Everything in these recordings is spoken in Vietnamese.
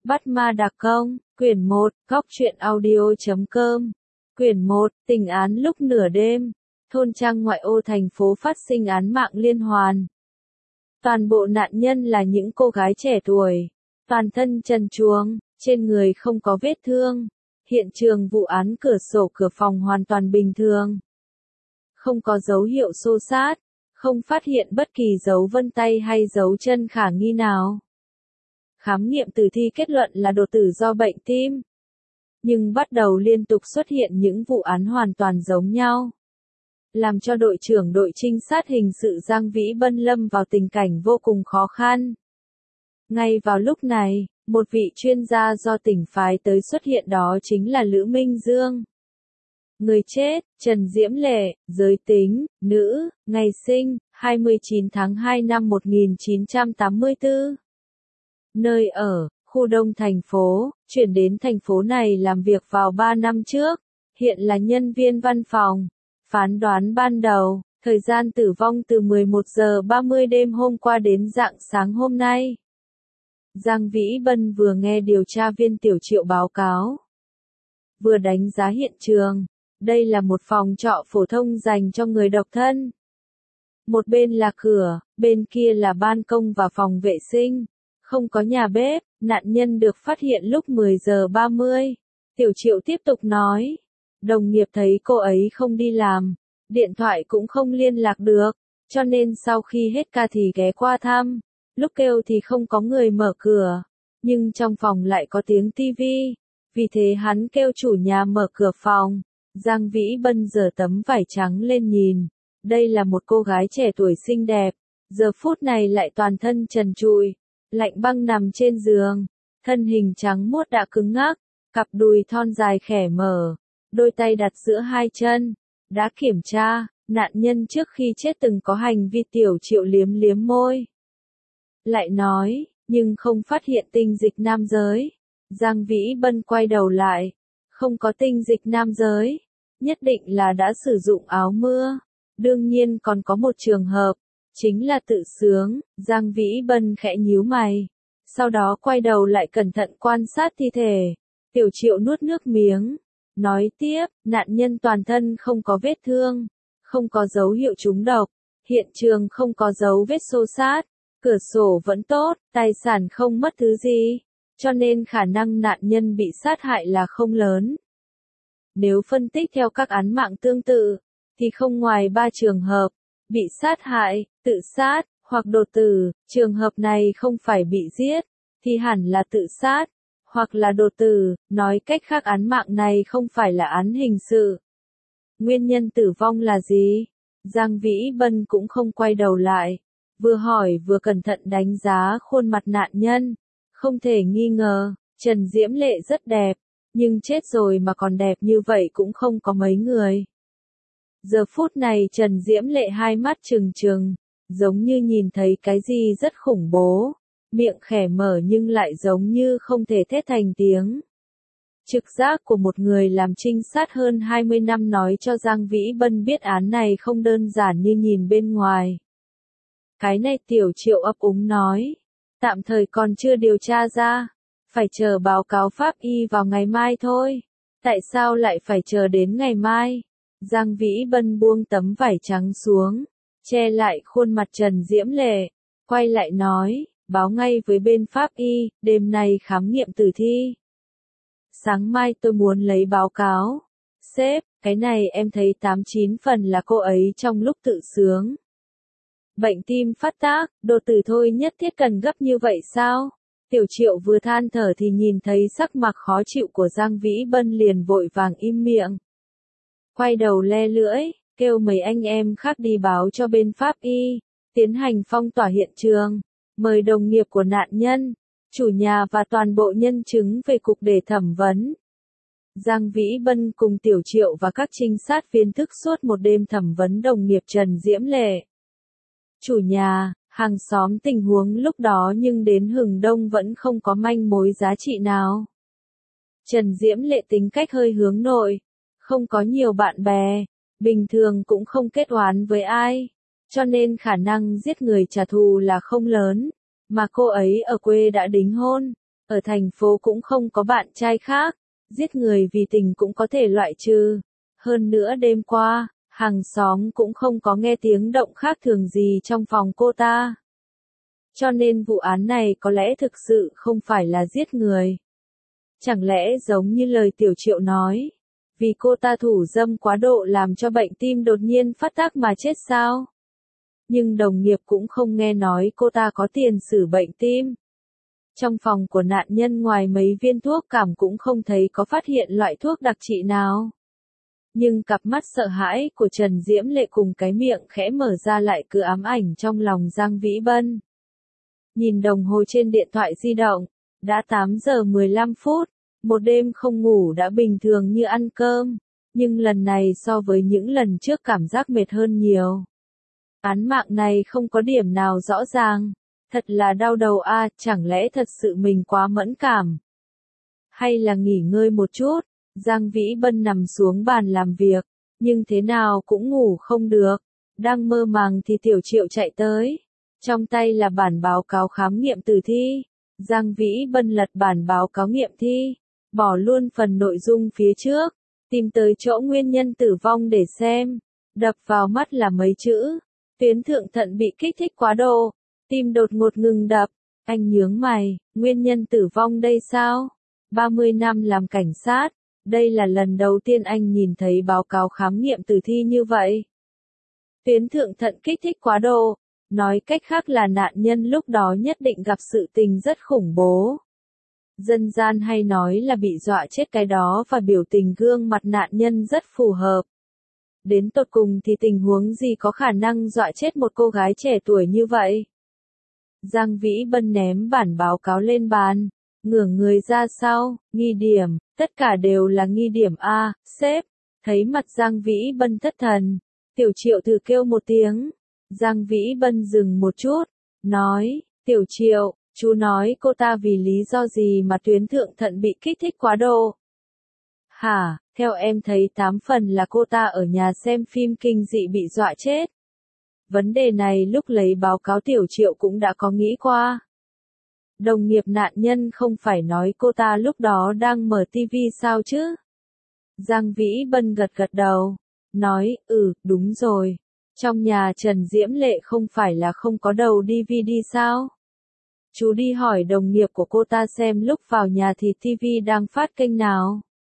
Bắt ma đặc công, quyển 1, góc truyện audio.com. Quyển 1, tình án lúc nửa đêm. Thôn trang ngoại ô thành phố phát sinh án mạng liên hoàn. Toàn bộ nạn nhân là những cô gái trẻ tuổi, toàn thân trần truồng, trên người không có vết thương. Hiện trường vụ án cửa sổ cửa phòng hoàn toàn bình thường. Không có dấu hiệu xô xát, không phát hiện bất kỳ dấu vân tay hay dấu chân khả nghi nào. Khám nghiệm tử thi kết luận là đột tử do bệnh tim. Nhưng bắt đầu liên tục xuất hiện những vụ án hoàn toàn giống nhau, làm cho đội trưởng đội trinh sát hình sự Giang Vĩ Bân lâm vào tình cảnh vô cùng khó khăn. Ngay vào lúc này, một vị chuyên gia do tỉnh phái tới xuất hiện, đó chính là Lữ Minh Dương. Người chết, Trần Diễm Lệ, giới tính, nữ, ngày sinh, 29 tháng 2 năm 1984. Nơi ở, khu đông thành phố, chuyển đến thành phố này làm việc vào 3 năm trước, hiện là nhân viên văn phòng. Phán đoán ban đầu, thời gian tử vong từ 11 giờ 30 đêm hôm qua đến rạng sáng hôm nay. Giang Vĩ Bân vừa nghe điều tra viên Tiểu Triệu báo cáo, vừa đánh giá hiện trường. Đây là một phòng trọ phổ thông dành cho người độc thân. Một bên là cửa, bên kia là ban công và phòng vệ sinh. Không có nhà bếp, nạn nhân được phát hiện lúc 10 giờ 30. Tiểu Triệu tiếp tục nói. Đồng nghiệp thấy cô ấy không đi làm, điện thoại cũng không liên lạc được, cho nên sau khi hết ca thì ghé qua thăm. Lúc kêu thì không có người mở cửa, nhưng trong phòng lại có tiếng tivi. Vì thế hắn kêu chủ nhà mở cửa phòng. Giang Vĩ Bân giở tấm vải trắng lên nhìn. Đây là một cô gái trẻ tuổi xinh đẹp, giờ phút này lại toàn thân trần trụi, lạnh băng nằm trên giường, thân hình trắng muốt đã cứng ngắc, cặp đùi thon dài khẽ mở, đôi tay đặt giữa hai chân. Đã kiểm tra, nạn nhân trước khi chết từng có hành vi. Tiểu Triệu liếm liếm môi, lại nói, nhưng không phát hiện tinh dịch nam giới. Giang Vĩ Bân quay đầu lại, không có tinh dịch nam giới, nhất định là đã sử dụng áo mưa. Đương nhiên còn có một trường hợp, chính là tự sướng. Giang Vĩ Bân khẽ nhíu mày, sau đó quay đầu lại cẩn thận quan sát thi thể. Tiểu Triệu nuốt nước miếng, nói tiếp, nạn nhân toàn thân không có vết thương, không có dấu hiệu trúng độc, hiện trường không có dấu vết xô xát, cửa sổ vẫn tốt, tài sản không mất thứ gì, cho nên khả năng nạn nhân bị sát hại là không lớn. Nếu phân tích theo các án mạng tương tự, thì không ngoài 3 trường hợp, bị sát hại, tự sát, hoặc đột tử. Trường hợp này không phải bị giết, thì hẳn là tự sát, hoặc là đột tử. Nói cách khác, án mạng này không phải là án hình sự. Nguyên nhân tử vong là gì? Giang Vĩ Bân cũng không quay đầu lại, vừa hỏi vừa cẩn thận đánh giá khuôn mặt nạn nhân. Không thể nghi ngờ, Trần Diễm Lệ rất đẹp, nhưng chết rồi mà còn đẹp như vậy cũng không có mấy người. Giờ phút này Trần Diễm Lệ hai mắt trừng trừng, giống như nhìn thấy cái gì rất khủng bố, miệng khẽ mở nhưng lại giống như không thể thét thành tiếng. Trực giác của một người làm trinh sát hơn 20 năm nói cho Giang Vĩ Bân biết án này không đơn giản như nhìn bên ngoài. Cái này Tiểu Triệu ấp úng nói, tạm thời còn chưa điều tra ra, phải chờ báo cáo pháp y vào ngày mai thôi. Tại sao lại phải chờ đến ngày mai? Giang Vĩ Bân buông tấm vải trắng xuống, che lại khuôn mặt Trần Diễm Lệ, quay lại nói, báo ngay với bên pháp y, đêm nay khám nghiệm tử thi. Sáng mai tôi muốn lấy báo cáo. Sếp, cái này em thấy 89 phần là cô ấy trong lúc tự sướng. Bệnh tim phát tác, đột tử thôi nhất thiết cần gấp như vậy sao? Tiểu Triệu vừa than thở thì nhìn thấy sắc mặt khó chịu của Giang Vĩ Bân liền vội vàng im miệng. Quay đầu le lưỡi, kêu mấy anh em khác đi báo cho bên pháp y, tiến hành phong tỏa hiện trường, mời đồng nghiệp của nạn nhân, chủ nhà và toàn bộ nhân chứng về cục để thẩm vấn. Giang Vĩ Bân cùng Tiểu Triệu và các trinh sát viên thức suốt một đêm thẩm vấn đồng nghiệp Trần Diễm Lệ. Chủ nhà, hàng xóm tình huống lúc đó nhưng đến hừng đông vẫn không có manh mối giá trị nào. Trần Diễm Lệ tính cách hơi hướng nội, không có nhiều bạn bè, bình thường cũng không kết oán với ai, cho nên khả năng giết người trả thù là không lớn, mà cô ấy ở quê đã đính hôn, Ở thành phố cũng không có bạn trai khác, giết người vì tình cũng có thể loại trừ. Hơn nữa đêm qua, hàng xóm cũng không có nghe tiếng động khác thường gì trong phòng cô ta. Cho nên vụ án này có lẽ thực sự không phải là giết người. Chẳng lẽ giống như lời Tiểu Triệu nói, vì cô ta thủ dâm quá độ làm cho bệnh tim đột nhiên phát tác mà chết sao? Nhưng đồng nghiệp cũng không nghe nói cô ta có tiền sử bệnh tim. Trong phòng của nạn nhân ngoài mấy viên thuốc cảm cũng không thấy có phát hiện loại thuốc đặc trị nào. Nhưng cặp mắt sợ hãi của Trần Diễm Lệ cùng cái miệng khẽ mở ra lại cứ ám ảnh trong lòng Giang Vĩ Bân. Nhìn đồng hồ trên điện thoại di động, đã 8 giờ 15 phút, một đêm không ngủ đã bình thường như ăn cơm, nhưng lần này so với những lần trước cảm giác mệt hơn nhiều. Án mạng này không có điểm nào rõ ràng, thật là đau đầu a, chẳng lẽ thật sự mình quá mẫn cảm? Hay là nghỉ ngơi một chút? Giang Vĩ Bân nằm xuống bàn làm việc, nhưng thế nào cũng ngủ không được. Đang mơ màng thì Tiểu Triệu chạy tới. Trong tay là bản báo cáo khám nghiệm tử thi. Giang Vĩ Bân lật bản báo cáo nghiệm thi, bỏ luôn phần nội dung phía trước, tìm tới chỗ nguyên nhân tử vong để xem. Đập vào mắt là mấy chữ: tuyến thượng thận bị kích thích quá độ, tim đột ngột ngừng đập. Anh nhướng mày, nguyên nhân tử vong đây sao? 30 năm làm cảnh sát, đây là lần đầu tiên anh nhìn thấy báo cáo khám nghiệm tử thi như vậy. Tuyến thượng thận kích thích quá độ, nói cách khác là nạn nhân lúc đó nhất định gặp sự tình rất khủng bố. Dân gian hay nói là bị dọa chết cái đó và biểu tình gương mặt nạn nhân rất phù hợp. Đến tột cùng thì tình huống gì có khả năng dọa chết một cô gái trẻ tuổi như vậy? Giang Vĩ Bân ném bản báo cáo lên bàn, ngửa người ra sau, nghi điểm, tất cả đều là nghi điểm A, sếp. Thấy mặt Giang Vĩ Bân thất thần, Tiểu Triệu thử kêu một tiếng. Giang Vĩ Bân dừng một chút, nói, Tiểu Triệu, chú nói cô ta vì lý do gì mà tuyến thượng thận bị kích thích quá độ? Hả, theo em thấy 8 phần là cô ta ở nhà xem phim kinh dị bị dọa chết. Vấn đề này lúc lấy báo cáo Tiểu Triệu cũng đã có nghĩ qua. Đồng nghiệp nạn nhân không phải nói cô ta lúc đó đang mở tivi sao chứ? Giang Vĩ Bân gật gật đầu, nói, đúng rồi. Trong nhà Trần Diễm Lệ không phải là không có đầu DVD sao? Chú đi hỏi đồng nghiệp của cô ta xem lúc vào nhà thì TV đang phát kênh nào.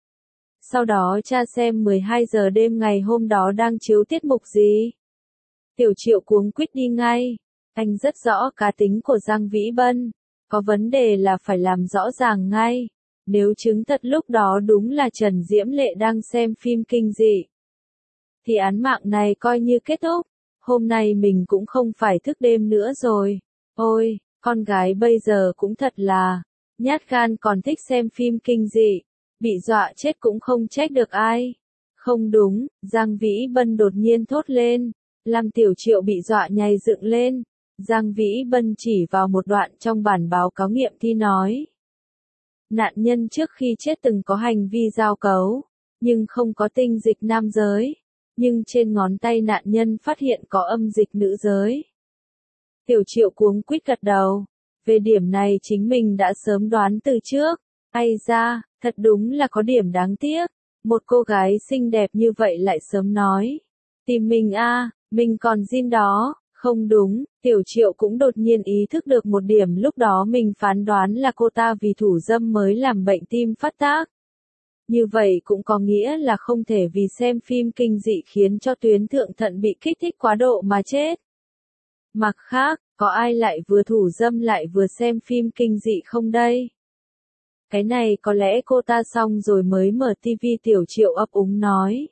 Sau đó tra xem 12 giờ đêm ngày hôm đó đang chiếu tiết mục gì. Tiểu Triệu cuống quýt đi ngay. Anh rất rõ cá tính của Giang Vĩ Bân. Có vấn đề là phải làm rõ ràng ngay. Nếu chứng thật lúc đó đúng là Trần Diễm Lệ đang xem phim kinh dị, thì án mạng này coi như kết thúc. Hôm nay mình cũng không phải thức đêm nữa rồi. Ôi, con gái bây giờ cũng thật là nhát gan, còn thích xem phim kinh dị. Bị dọa chết cũng không trách được ai. Không đúng, Giang Vĩ Bân đột nhiên thốt lên, làm Tiểu Triệu bị dọa nhảy dựng lên. Giang Vĩ Bân chỉ vào một đoạn trong bản báo cáo nghiệm thi nói. Nạn nhân trước khi chết từng có hành vi giao cấu, nhưng không có tinh dịch nam giới. Nhưng trên ngón tay nạn nhân phát hiện có âm dịch nữ giới. Tiểu Triệu cuống quýt gật đầu. Về điểm này chính mình đã sớm đoán từ trước. Ai ra, thật đúng là có điểm đáng tiếc. Một cô gái xinh đẹp như vậy lại sớm nói. Tìm mình a, mình còn zin đó. Không đúng, Tiểu Triệu cũng đột nhiên ý thức được một điểm, lúc đó mình phán đoán là cô ta vì thủ dâm mới làm bệnh tim phát tác. Như vậy cũng có nghĩa là không thể vì xem phim kinh dị khiến cho tuyến thượng thận bị kích thích quá độ mà chết. Mặt khác, có ai lại vừa thủ dâm lại vừa xem phim kinh dị không đây? Cái này có lẽ cô ta xong rồi mới mở tivi, Tiểu Triệu ấp úng nói.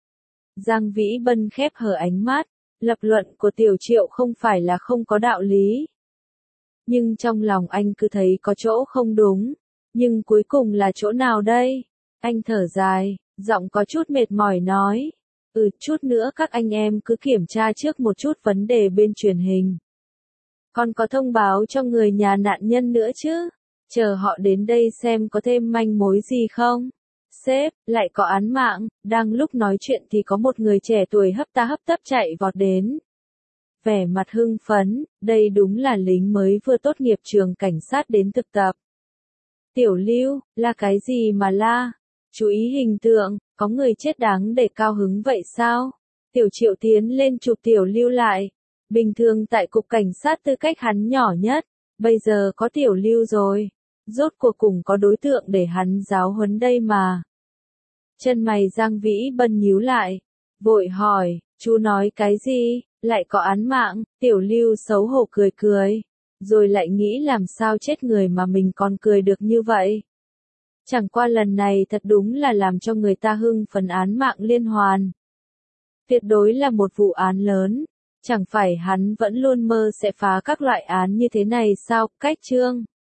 Giang Vĩ Bân khép hờ ánh mắt, lập luận của Tiểu Triệu không phải là không có đạo lý. Nhưng trong lòng anh cứ thấy có chỗ không đúng. Nhưng cuối cùng là chỗ nào đây? Anh thở dài, giọng có chút mệt mỏi nói. Chút nữa các anh em cứ kiểm tra trước một chút vấn đề bên truyền hình. Còn có thông báo cho người nhà nạn nhân nữa chứ? Chờ họ đến đây xem có thêm manh mối gì không? Sếp, lại có án mạng. Đang lúc nói chuyện thì có một người trẻ tuổi hấp tấp chạy vọt đến. Vẻ mặt hưng phấn, đây đúng là lính mới vừa tốt nghiệp trường cảnh sát đến thực tập. Tiểu Lưu, la cái gì mà la? Chú ý hình tượng, có người chết đáng để cao hứng vậy sao? Tiểu Triệu tiến lên chụp Tiểu Lưu lại. Bình thường tại cục cảnh sát tư cách hắn nhỏ nhất, bây giờ có Tiểu Lưu rồi. Rốt cuộc cùng có đối tượng để hắn giáo huấn đây mà. Chân mày Giang Vĩ Bân nhíu lại, vội hỏi, chú nói cái gì, lại có án mạng, Tiểu Lưu xấu hổ cười cười, rồi lại nghĩ làm sao chết người mà mình còn cười được như vậy. Chẳng qua lần này thật đúng là làm cho người ta hưng phấn án mạng liên hoàn. Tuyệt đối là một vụ án lớn, chẳng phải hắn vẫn luôn mơ sẽ phá các loại án như thế này sao, cách chương.